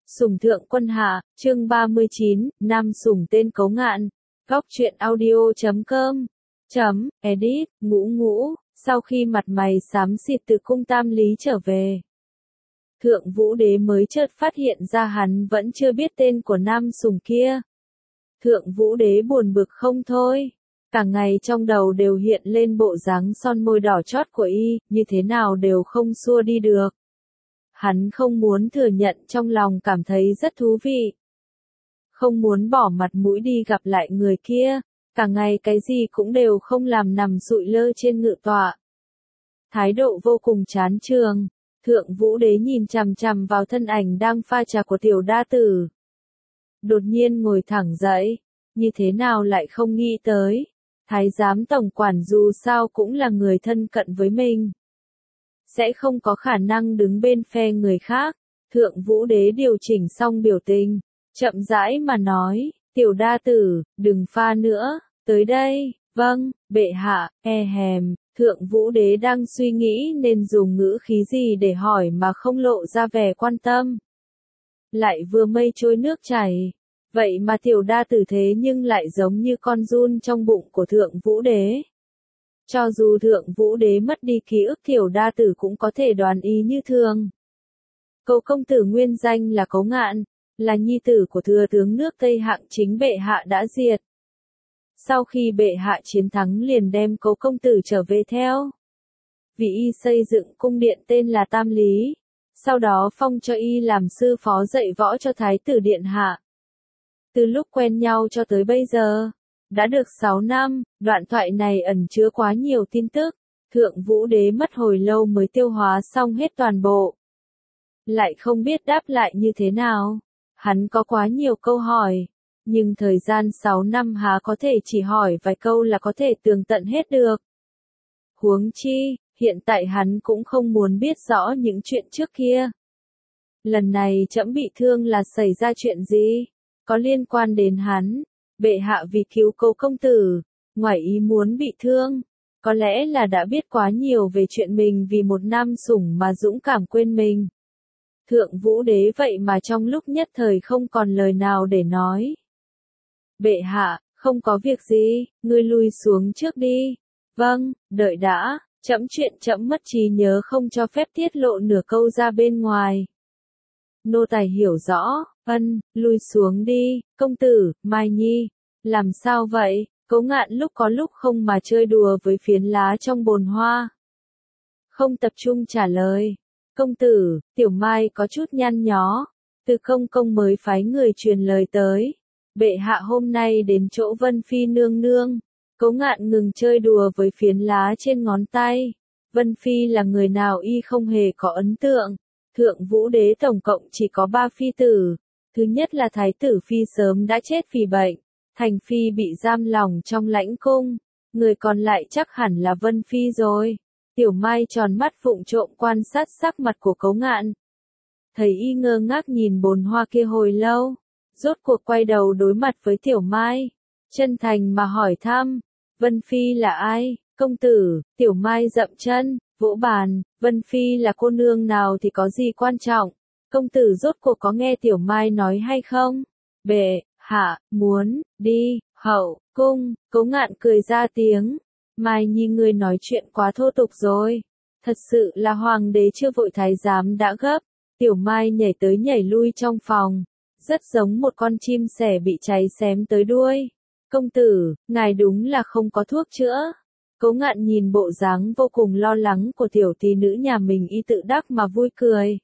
Sủng thượng quân hạ, chương 39, Nam sủng tên Cấu Ngạn. Góc truyện audio.com. Edit, ngũ ngũ, sau khi mặt mày xám xịt từ cung Tam Lý trở về. Thượng Vũ Đế mới chợt phát hiện ra hắn vẫn chưa biết tên của nam sủng kia. Thượng Vũ Đế buồn bực không thôi. Cả ngày trong đầu đều hiện lên bộ dáng son môi đỏ chót của y, như thế nào đều không xua đi được. Hắn không muốn thừa nhận, trong lòng cảm thấy rất thú vị. Không muốn bỏ mặt mũi đi gặp lại người kia, cả ngày cái gì cũng đều không làm, nằm sụi lơ trên ngự tọa. Thái độ vô cùng chán chường. Thượng Vũ Đế nhìn chằm chằm vào thân ảnh đang pha trà của tiểu đa tử. Đột nhiên ngồi thẳng dậy, như thế nào lại không nghĩ tới. Thái giám tổng quản dù sao cũng là người thân cận với mình, sẽ không có khả năng đứng bên phe người khác. Thượng Vũ Đế điều chỉnh xong biểu tình, chậm rãi mà nói, tiểu đa tử, đừng pha nữa, tới đây. Vâng, bệ hạ. Thượng Vũ Đế đang suy nghĩ nên dùng ngữ khí gì để hỏi mà không lộ ra vẻ quan tâm. Lại vừa mây trôi nước chảy, vậy mà tiểu đa tử thế nhưng lại giống như con giun trong bụng của Thượng Vũ Đế. Cho dù Thượng Vũ Đế mất đi ký ức, tiểu đa tử cũng có thể đoán ý như thường. Cấu công tử nguyên danh là Cấu Ngạn, là nhi tử của thừa tướng nước Tây Hạng chính bệ hạ đã diệt. Sau khi bệ hạ chiến thắng liền đem Cấu công tử trở về theo. Vì y xây dựng cung điện tên là Tam Lý, sau đó phong cho y làm sư phó dạy võ cho thái tử điện hạ. Từ lúc quen nhau cho tới bây giờ, đã được 6 năm, đoạn thoại này ẩn chứa quá nhiều tin tức. Thượng Vũ Đế mất hồi lâu mới tiêu hóa xong hết toàn bộ. Lại không biết đáp lại như thế nào. Hắn có quá nhiều câu hỏi, nhưng thời gian 6 năm há có thể chỉ hỏi vài câu là có thể tường tận hết được. Huống chi, hiện tại hắn cũng không muốn biết rõ những chuyện trước kia. Lần này trẫm bị thương là xảy ra chuyện gì? Có liên quan đến hắn? Bệ hạ vì cứu Cấu công tử, ngoài ý muốn bị thương, có lẽ là đã biết quá nhiều về chuyện mình vì một nam sủng mà dũng cảm quên mình. Thượng Vũ Đế vậy mà trong lúc nhất thời không còn lời nào để nói. Bệ hạ, không có việc gì, ngươi lui xuống trước đi. Vâng, đợi đã, trẫm mất trí nhớ không cho phép tiết lộ nửa câu ra bên ngoài. Nô tài hiểu rõ. Lui xuống đi. Công tử, Mai Nhi, làm sao vậy? Cấu Ngạn lúc có lúc không mà chơi đùa với phiến lá trong bồn hoa. Không tập trung trả lời. Công tử, Tiểu Mai có chút nhăn nhó. Từ công công mới phái người truyền lời tới. Bệ hạ hôm nay đến chỗ Vân Phi nương nương. Cấu Ngạn ngừng chơi đùa với phiến lá trên ngón tay. Vân Phi là người nào y không hề có ấn tượng. Thượng Vũ Đế tổng cộng chỉ có 3 phi tử. Thứ nhất là Thái tử Phi sớm đã chết vì bệnh. Thành Phi bị giam lỏng trong lãnh cung. Người còn lại chắc hẳn là Vân Phi rồi. Tiểu Mai tròn mắt vụng trộm quan sát sắc mặt của Cấu Ngạn. Thấy y ngơ ngác nhìn bồn hoa kia hồi lâu. Rốt cuộc quay đầu đối mặt với Tiểu Mai. Chân thành mà hỏi thăm. Vân Phi là ai? Công tử. Tiểu Mai dậm chân, vỗ bàn. Vân Phi là cô nương nào thì có gì quan trọng? Công tử rốt cuộc có nghe Tiểu Mai nói hay không? Bệ hạ muốn đi hậu cung. Cấu Ngạn cười ra tiếng. Mai Nhi ngươi nói chuyện quá thô tục rồi. Thật sự là hoàng đế chưa vội thái giám đã gấp. Tiểu Mai nhảy tới nhảy lui trong phòng, rất giống một con chim sẻ bị cháy xém tới đuôi. Công tử, ngài đúng là không có thuốc chữa. Cấu Ngạn nhìn bộ dáng vô cùng lo lắng của tiểu tỷ nữ nhà mình, y tự đắc mà vui cười.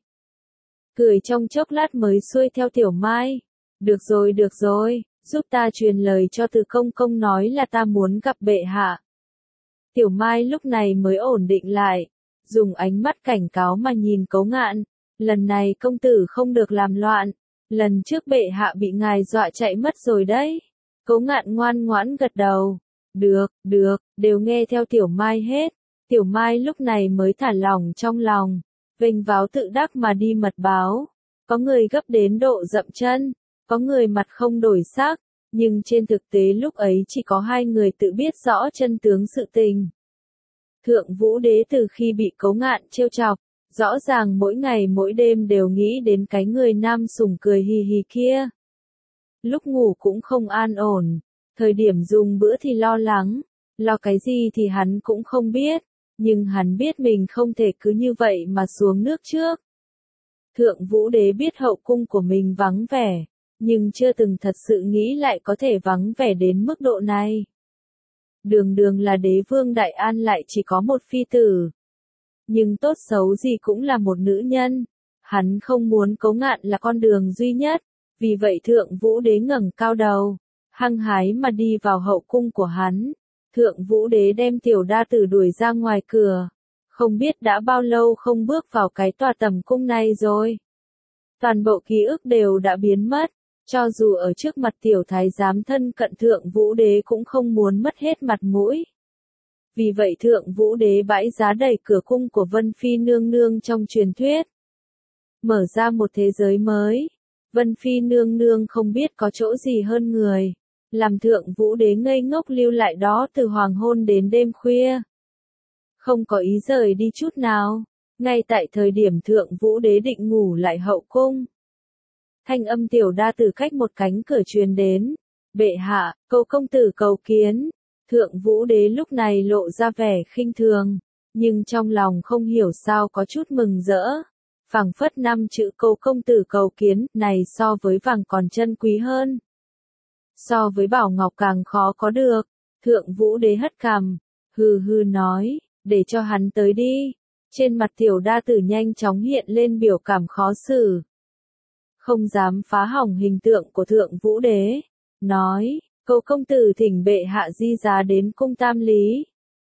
Cười trong chốc lát mới xuôi theo Tiểu Mai. Được rồi, giúp ta truyền lời cho Từ công công nói là ta muốn gặp bệ hạ. Tiểu Mai lúc này mới ổn định lại, dùng ánh mắt cảnh cáo mà nhìn Cấu Ngạn. Lần này công tử không được làm loạn. Lần trước bệ hạ bị ngài dọa chạy mất rồi đấy. Cấu Ngạn ngoan ngoãn gật đầu. Được, đều nghe theo Tiểu Mai hết. Tiểu Mai lúc này mới thả lỏng trong lòng, vênh váo tự đắc mà đi mật báo. Có người gấp đến độ dậm chân, có người mặt không đổi sắc, nhưng trên thực tế lúc ấy chỉ có 2 người tự biết rõ chân tướng sự tình. Thượng Vũ Đế từ khi bị Cấu Ngạn trêu chọc, Rõ ràng mỗi ngày mỗi đêm đều nghĩ đến cái người nam sủng cười hì hì kia. Lúc ngủ cũng không an ổn, thời điểm dùng bữa thì lo lắng, lo cái gì thì hắn cũng không biết, nhưng hắn biết mình không thể cứ như vậy mà xuống nước trước. Thượng Vũ Đế biết hậu cung của mình vắng vẻ, nhưng chưa từng thật sự nghĩ lại có thể vắng vẻ đến mức độ này. Đường đường là đế vương Đại An lại chỉ có một phi tử. Nhưng tốt xấu gì cũng là một nữ nhân. Hắn không muốn Cố Ngạn là con đường duy nhất, vì vậy Thượng Vũ Đế ngẩng cao đầu, hăng hái mà đi vào hậu cung của hắn. Thượng Vũ Đế đem Tiểu Đa Tử đuổi ra ngoài cửa. Không biết đã bao lâu không bước vào cái tòa tầm cung này rồi. Toàn bộ ký ức đều đã biến mất, cho dù ở trước mặt tiểu thái giám thân cận Thượng Vũ Đế cũng không muốn mất hết mặt mũi. Vì vậy Thượng Vũ Đế bãi giá đẩy cửa cung của Vân Phi nương nương trong truyền thuyết. Mở ra một thế giới mới. Vân Phi nương nương không biết có chỗ gì hơn người. Làm Thượng Vũ Đế ngây ngốc lưu lại đó từ hoàng hôn đến đêm khuya. Không có ý rời đi chút nào. Ngay tại thời điểm Thượng Vũ Đế định ngủ lại hậu cung. Thanh âm Tiểu Đa Tử cách một cánh cửa truyền đến. Bệ hạ, Cầu công tử cầu kiến. Thượng Vũ Đế lúc này lộ ra vẻ khinh thường, nhưng trong lòng không hiểu sao có chút mừng rỡ. Phảng phất 5 chữ Cầu công tử cầu kiến này so với vàng còn chân quý hơn. So với bảo ngọc càng khó có được. Thượng Vũ Đế hất cằm, hừ hừ nói, để cho hắn tới đi. Trên mặt Tiểu Đa Tử nhanh chóng hiện lên biểu cảm khó xử. Không dám phá hỏng hình tượng của Thượng Vũ Đế. Nói, Cầu công tử thỉnh bệ hạ di giá đến cung Tam Lý.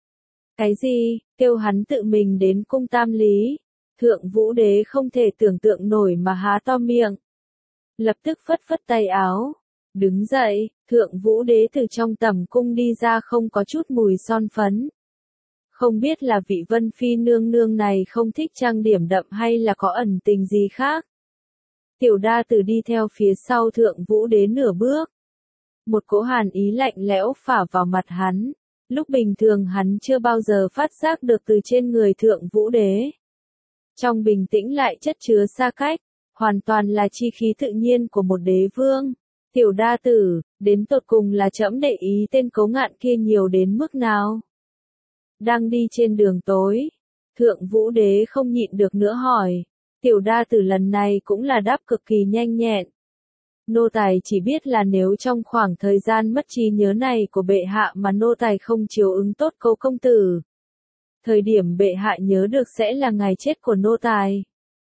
Cái gì, kêu hắn tự mình đến cung Tam Lý. Thượng Vũ Đế không thể tưởng tượng nổi mà há to miệng. Lập tức phất phất tay áo. Đứng dậy, Thượng Vũ Đế từ trong tầm cung đi ra không có chút mùi son phấn. Không biết là vị Vân Phi nương nương này không thích trang điểm đậm hay là có ẩn tình gì khác. Tiểu Đa Tử đi theo phía sau Thượng Vũ Đế nửa bước. Một cỗ hàn ý lạnh lẽo phả vào mặt hắn. Lúc bình thường hắn chưa bao giờ phát giác được từ trên người Thượng Vũ Đế. Trong bình tĩnh lại chất chứa xa cách, hoàn toàn là chi khí tự nhiên của một đế vương. Tiểu Đa Tử, đến tột cùng là trẫm để ý tên Cố Ngạn kia nhiều đến mức nào? Đang đi trên đường tối, Thượng Vũ Đế không nhịn được nữa hỏi. Tiểu Đa Tử lần này cũng là đáp cực kỳ nhanh nhẹn. Nô tài chỉ biết là nếu trong khoảng thời gian mất trí nhớ này của bệ hạ mà nô tài không chiếu ứng tốt Cầu công tử. Thời điểm bệ hạ nhớ được sẽ là ngày chết của nô tài.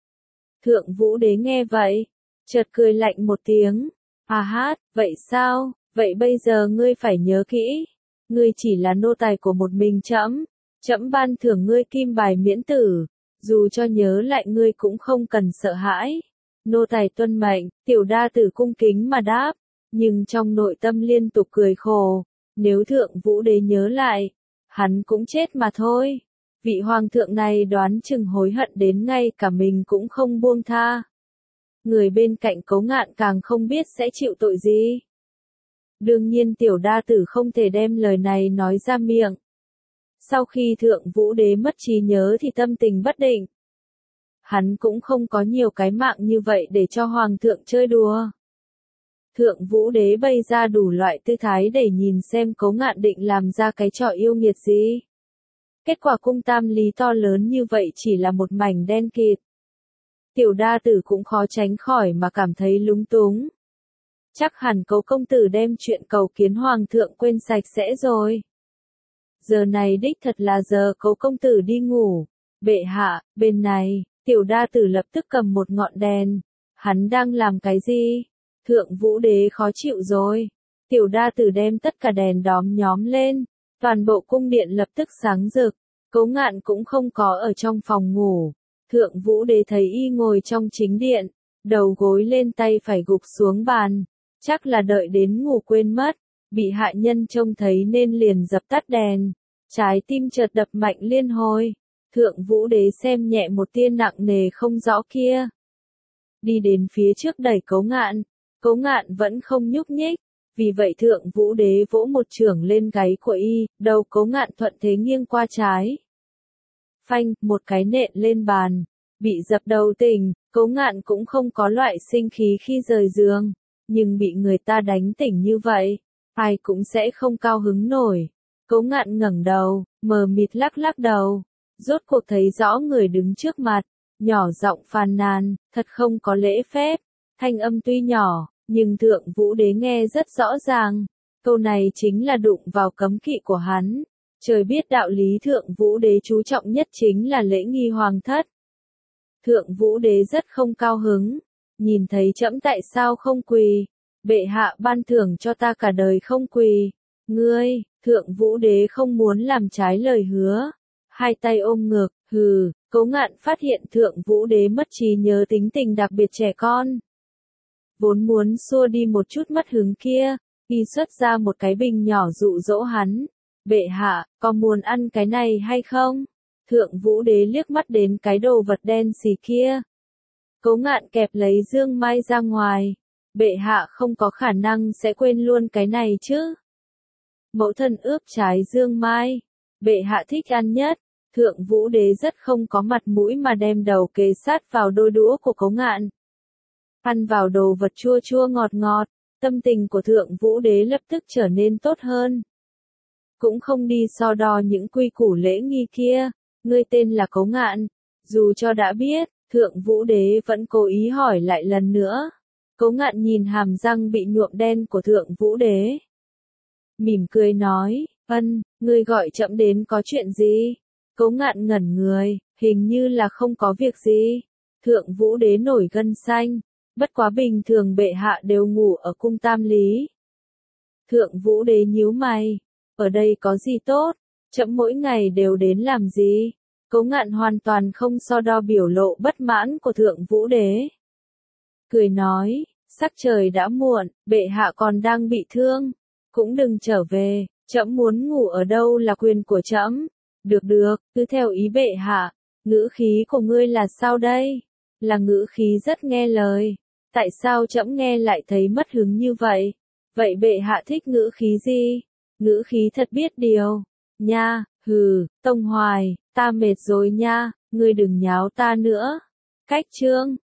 Thượng Vũ Đế nghe vậy, chợt cười lạnh một tiếng. À hát, vậy sao, vậy bây giờ ngươi phải nhớ kỹ. Ngươi chỉ là nô tài của một mình trẫm, trẫm ban thưởng ngươi kim bài miễn tử, dù cho nhớ lại ngươi cũng không cần sợ hãi. Nô tài tuân mệnh, Tiểu Đa Tử cung kính mà đáp, nhưng trong nội tâm liên tục cười khổ, nếu Thượng Vũ Đế nhớ lại, hắn cũng chết mà thôi. Vị hoàng thượng này đoán chừng hối hận đến ngay cả mình cũng không buông tha. Người bên cạnh Cố Ngạn càng không biết sẽ chịu tội gì. Đương nhiên Tiểu Đa Tử không thể đem lời này nói ra miệng. Sau khi Thượng Vũ Đế mất trí nhớ thì tâm tình bất định. Hắn cũng không có nhiều cái mạng như vậy để cho hoàng thượng chơi đùa. Thượng Vũ Đế bày ra đủ loại tư thái để nhìn xem Cố Ngạn định làm ra cái trò yêu nghiệt gì. Kết quả cung Tam Lý to lớn như vậy chỉ là một mảnh đen kịt. Tiểu Đa Tử cũng khó tránh khỏi mà cảm thấy lúng túng. Chắc hẳn Cầu công tử đem chuyện cầu kiến hoàng thượng quên sạch sẽ rồi. Giờ này đích thật là giờ Cầu công tử đi ngủ. Bệ hạ, bên này, Tiểu Đa Tử lập tức cầm một ngọn đèn. Hắn đang làm cái gì? Thượng Vũ Đế khó chịu rồi. Tiểu Đa Tử đem tất cả đèn đóm nhóm lên. Toàn bộ cung điện lập tức sáng rực. Cố Ngạn cũng không có ở trong phòng ngủ. Thượng Vũ Đế thấy y ngồi trong chính điện, đầu gối lên tay phải gục xuống bàn. Chắc là đợi đến ngủ quên mất. Bị hạ nhân trông thấy nên liền dập tắt đèn. Trái tim chợt đập mạnh liên hồi. Thượng Vũ Đế xem nhẹ một tia nặng nề không rõ kia. Đi đến phía trước đẩy Cố Ngạn. Cố Ngạn vẫn không nhúc nhích. Vì vậy Thượng Vũ Đế vỗ một chưởng lên gáy của y, đầu Cố Ngạn thuận thế nghiêng qua trái. Phanh, một cái nện lên bàn. Bị dập đầu tỉnh, Cố Ngạn cũng không có loại sinh khí khi rời giường, nhưng bị người ta đánh tỉnh như vậy, ai cũng sẽ không cao hứng nổi. Cố Ngạn ngẩng đầu, mờ mịt lắc lắc đầu, rốt cuộc thấy rõ người đứng trước mặt, nhỏ giọng phàn nàn, thật không có lễ phép. Thanh âm tuy nhỏ, nhưng Thượng Vũ Đế nghe rất rõ ràng, câu này chính là đụng vào cấm kỵ của hắn. Trời biết đạo lý Thượng Vũ Đế chú trọng nhất chính là lễ nghi hoàng thất. Thượng Vũ Đế rất không cao hứng, nhìn thấy trẫm tại sao không quỳ, bệ hạ ban thưởng cho ta cả đời không quỳ. Ngươi, Thượng Vũ Đế không muốn làm trái lời hứa, hai tay ôm ngực, hừ. Cố Ngạn phát hiện Thượng Vũ Đế mất trí nhớ, tính tình đặc biệt trẻ con. Vốn muốn xua đi một chút mất hứng kia, y xuất ra một cái bình nhỏ dụ dỗ hắn. Bệ hạ, có muốn ăn cái này hay không? Thượng Vũ Đế liếc mắt đến cái đồ vật đen xì kia. Cố Ngạn kẹp lấy dương mai ra ngoài. Bệ hạ không có khả năng sẽ quên luôn cái này chứ. Mẫu thân ướp trái dương mai. Bệ hạ thích ăn nhất. Thượng Vũ Đế rất không có mặt mũi mà đem đầu kề sát vào đôi đũa của Cố Ngạn. Ăn vào đồ vật chua chua ngọt ngọt, tâm tình của Thượng Vũ Đế lập tức trở nên tốt hơn. Cũng không đi so đo những quy củ lễ nghi kia, ngươi tên là Cố Ngạn. Dù cho đã biết, Thượng Vũ Đế vẫn cố ý hỏi lại lần nữa. Cố Ngạn nhìn hàm răng bị nhuộm đen của Thượng Vũ Đế. Mỉm cười nói, ngươi gọi trẫm đến có chuyện gì? Cố Ngạn ngẩn người, hình như là không có việc gì. Thượng Vũ Đế nổi gân xanh, bất quá bình thường bệ hạ đều ngủ ở cung Tam Lý. Thượng Vũ Đế nhíu mày, ở đây có gì tốt, trẫm mỗi ngày đều đến làm gì? Cố Ngạn hoàn toàn không so đo biểu lộ bất mãn của Thượng Vũ Đế. Cười nói, sắc trời đã muộn, bệ hạ còn đang bị thương, cũng đừng trở về, trẫm muốn ngủ ở đâu là quyền của trẫm. Được, cứ theo ý bệ hạ. Ngữ khí của ngươi là sao đây? Là ngữ khí rất nghe lời. Tại sao trẫm nghe lại thấy mất hứng như vậy? Vậy bệ hạ thích ngữ khí gì? Ngữ khí thật biết điều. Nha, Tông Hoài, ta mệt rồi nha, ngươi đừng nháo ta nữa. Cách chương